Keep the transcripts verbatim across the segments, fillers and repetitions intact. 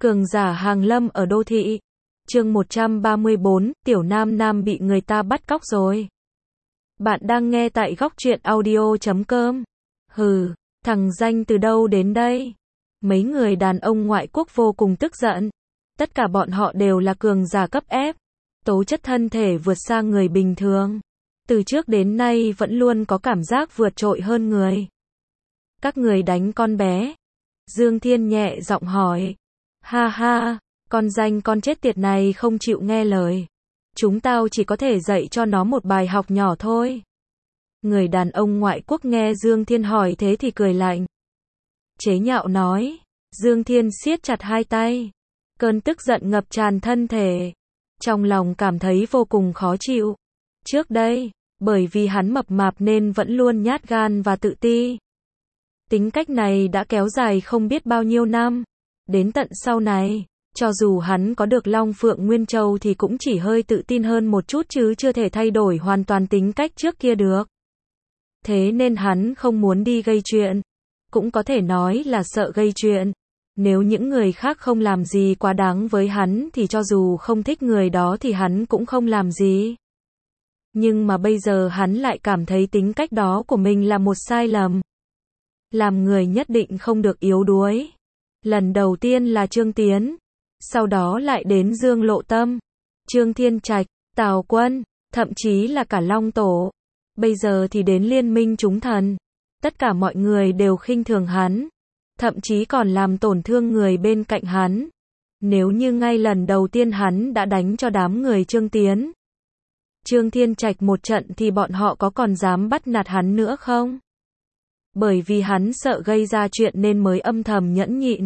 Cường giả hàng lâm ở đô thị. Chương một trăm ba mươi bốn, Tiểu Nam Nam bị người ta bắt cóc rồi. Bạn đang nghe tại góc truyện audio chấm com. Hừ, thằng danh từ đâu đến đây? Mấy người đàn ông ngoại quốc vô cùng tức giận. Tất cả bọn họ đều là cường giả cấp ép. Tố chất thân thể vượt xa người bình thường. Từ trước đến nay vẫn luôn có cảm giác vượt trội hơn người. Các người đánh con bé. Dương Thiên nhẹ giọng hỏi. Ha ha, con danh con chết tiệt này không chịu nghe lời. Chúng tao chỉ có thể dạy cho nó một bài học nhỏ thôi. Người đàn ông ngoại quốc nghe Dương Thiên hỏi thế thì cười lạnh. Chế nhạo nói. Dương Thiên siết chặt hai tay. Cơn tức giận ngập tràn thân thể. Trong lòng cảm thấy vô cùng khó chịu. Trước đây, bởi vì hắn mập mạp nên vẫn luôn nhát gan và tự ti. Tính cách này đã kéo dài không biết bao nhiêu năm. Đến tận sau này, cho dù hắn có được Long Phượng Nguyên Châu thì cũng chỉ hơi tự tin hơn một chút chứ chưa thể thay đổi hoàn toàn tính cách trước kia được. Thế nên hắn không muốn đi gây chuyện. Cũng có thể nói là sợ gây chuyện. Nếu những người khác không làm gì quá đáng với hắn thì cho dù không thích người đó thì hắn cũng không làm gì. Nhưng mà bây giờ hắn lại cảm thấy tính cách đó của mình là một sai lầm. Làm người nhất định không được yếu đuối. Lần đầu tiên là Trương Tiến, sau đó lại đến Dương Lộ Tâm, Trương Thiên Trạch, Tào Quân, thậm chí là cả Long Tổ. Bây giờ thì đến Liên Minh Chúng Thần. Tất cả mọi người đều khinh thường hắn, thậm chí còn làm tổn thương người bên cạnh hắn. Nếu như ngay lần đầu tiên hắn đã đánh cho đám người Trương Tiến, Trương Thiên Trạch một trận thì bọn họ có còn dám bắt nạt hắn nữa không? Bởi vì hắn sợ gây ra chuyện nên mới âm thầm nhẫn nhịn.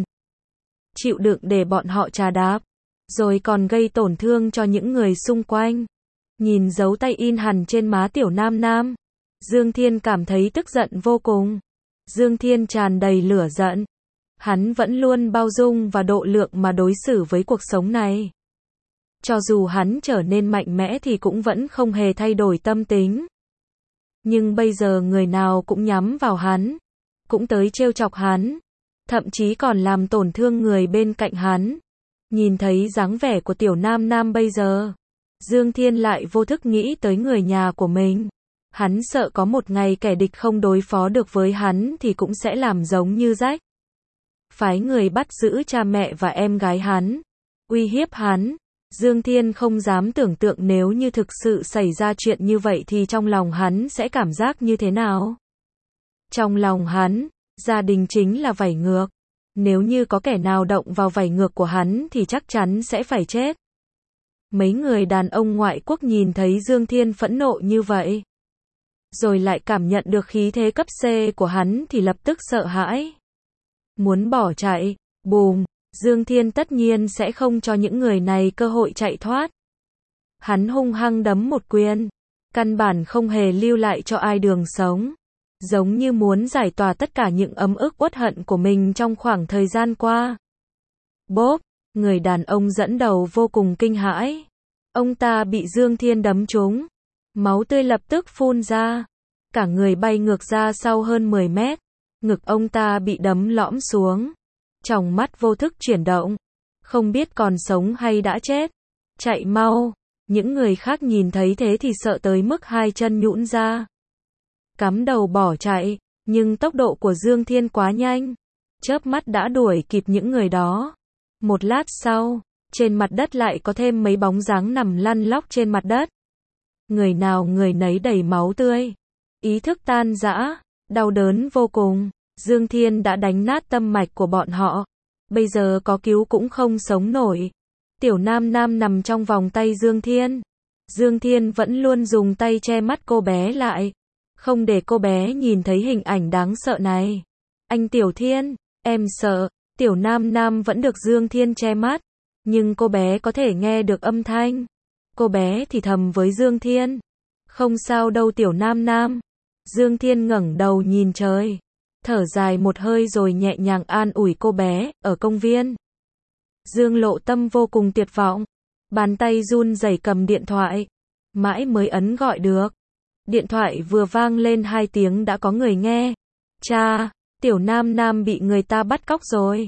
Chịu đựng để bọn họ trà đạp. Rồi còn gây tổn thương cho những người xung quanh. Nhìn dấu tay in hằn trên má Tiểu Nam Nam. Dương Thiên cảm thấy tức giận vô cùng. Dương Thiên tràn đầy lửa giận. Hắn vẫn luôn bao dung và độ lượng mà đối xử với cuộc sống này. Cho dù hắn trở nên mạnh mẽ thì cũng vẫn không hề thay đổi tâm tính. Nhưng bây giờ người nào cũng nhắm vào hắn, cũng tới trêu chọc hắn, thậm chí còn làm tổn thương người bên cạnh hắn. Nhìn thấy dáng vẻ của Tiểu Nam Nam bây giờ, Dương Thiên lại vô thức nghĩ tới người nhà của mình. Hắn sợ có một ngày kẻ địch không đối phó được với hắn thì cũng sẽ làm giống như Rách. Phái người bắt giữ cha mẹ và em gái hắn, uy hiếp hắn. Dương Thiên không dám tưởng tượng nếu như thực sự xảy ra chuyện như vậy thì trong lòng hắn sẽ cảm giác như thế nào. Trong lòng hắn, gia đình chính là vảy ngược. Nếu như có kẻ nào động vào vảy ngược của hắn thì chắc chắn sẽ phải chết. Mấy người đàn ông ngoại quốc nhìn thấy Dương Thiên phẫn nộ như vậy, rồi lại cảm nhận được khí thế cấp C của hắn thì lập tức sợ hãi. Muốn bỏ chạy, bùm. Dương Thiên tất nhiên sẽ không cho những người này cơ hội chạy thoát. Hắn hung hăng đấm một quyền, căn bản không hề lưu lại cho ai đường sống. Giống như muốn giải tỏa tất cả những ấm ức uất hận của mình trong khoảng thời gian qua. Bốp, người đàn ông dẫn đầu vô cùng kinh hãi. Ông ta bị Dương Thiên đấm trúng. Máu tươi lập tức phun ra. Cả người bay ngược ra sau hơn mười mét. Ngực ông ta bị đấm lõm xuống. Tròng mắt vô thức chuyển động. Không biết còn sống hay đã chết. Chạy mau. Những người khác nhìn thấy thế thì sợ tới mức hai chân nhũn ra. Cắm đầu bỏ chạy. Nhưng tốc độ của Dương Thiên quá nhanh. Chớp mắt đã đuổi kịp những người đó. Một lát sau, trên mặt đất lại có thêm mấy bóng dáng nằm lăn lóc trên mặt đất. Người nào người nấy đầy máu tươi. Ý thức tan rã. Đau đớn vô cùng. Dương Thiên đã đánh nát tâm mạch của bọn họ. Bây giờ có cứu cũng không sống nổi. Tiểu Nam Nam nằm trong vòng tay Dương Thiên. Dương Thiên vẫn luôn dùng tay che mắt cô bé lại. Không để cô bé nhìn thấy hình ảnh đáng sợ này. Anh Tiểu Thiên, em sợ. Tiểu Nam Nam vẫn được Dương Thiên che mắt. Nhưng cô bé có thể nghe được âm thanh. Cô bé thì thầm với Dương Thiên. Không sao đâu Tiểu Nam Nam. Dương Thiên ngẩng đầu nhìn trời. Thở dài một hơi rồi nhẹ nhàng an ủi cô bé. Ở công viên, Dương Lộ Tâm vô cùng tuyệt vọng. Bàn tay run rẩy cầm điện thoại. Mãi mới ấn gọi được. Điện thoại vừa vang lên hai tiếng đã có người nghe. Cha, Tiểu Nam Nam bị người ta bắt cóc rồi.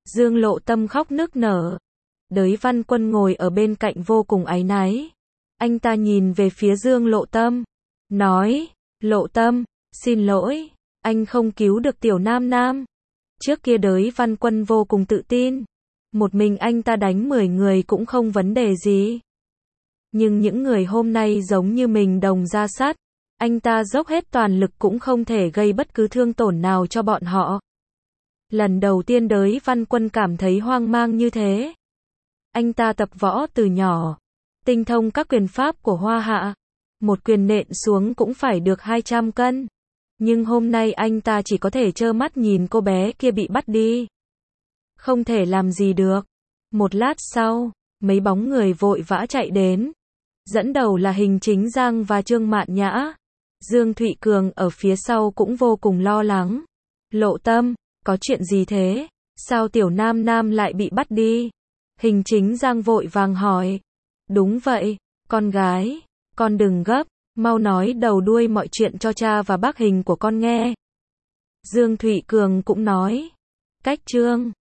Dương Lộ Tâm khóc nức nở. Đới Văn Quân ngồi ở bên cạnh vô cùng áy náy. Anh ta nhìn về phía Dương Lộ Tâm, nói, Lộ Tâm, xin lỗi, anh không cứu được Tiểu Nam Nam. Trước kia Đới Văn Quân vô cùng tự tin, một mình anh ta đánh mười người cũng không vấn đề gì. Nhưng những người hôm nay giống như mình đồng ra sắt, anh ta dốc hết toàn lực cũng không thể gây bất cứ thương tổn nào cho bọn họ. Lần đầu tiên Đới Văn Quân cảm thấy hoang mang như thế. Anh ta tập võ từ nhỏ, tinh thông các quyền pháp của Hoa Hạ. Một quyền nện xuống cũng phải được hai trăm cân. Nhưng hôm nay anh ta chỉ có thể trơ mắt nhìn cô bé kia bị bắt đi. Không thể làm gì được. Một lát sau, mấy bóng người vội vã chạy đến. Dẫn đầu là Hình Chính Giang và Trương Mạn Nhã. Dương Thụy Cường ở phía sau cũng vô cùng lo lắng. Lộ Tâm, có chuyện gì thế? Sao Tiểu Nam Nam lại bị bắt đi? Hình Chính Giang vội vàng hỏi. Đúng vậy, con gái, con đừng gấp, mau nói đầu đuôi mọi chuyện cho cha và bác Hình của con nghe. Dương Thụy Cường cũng nói. Cách Trương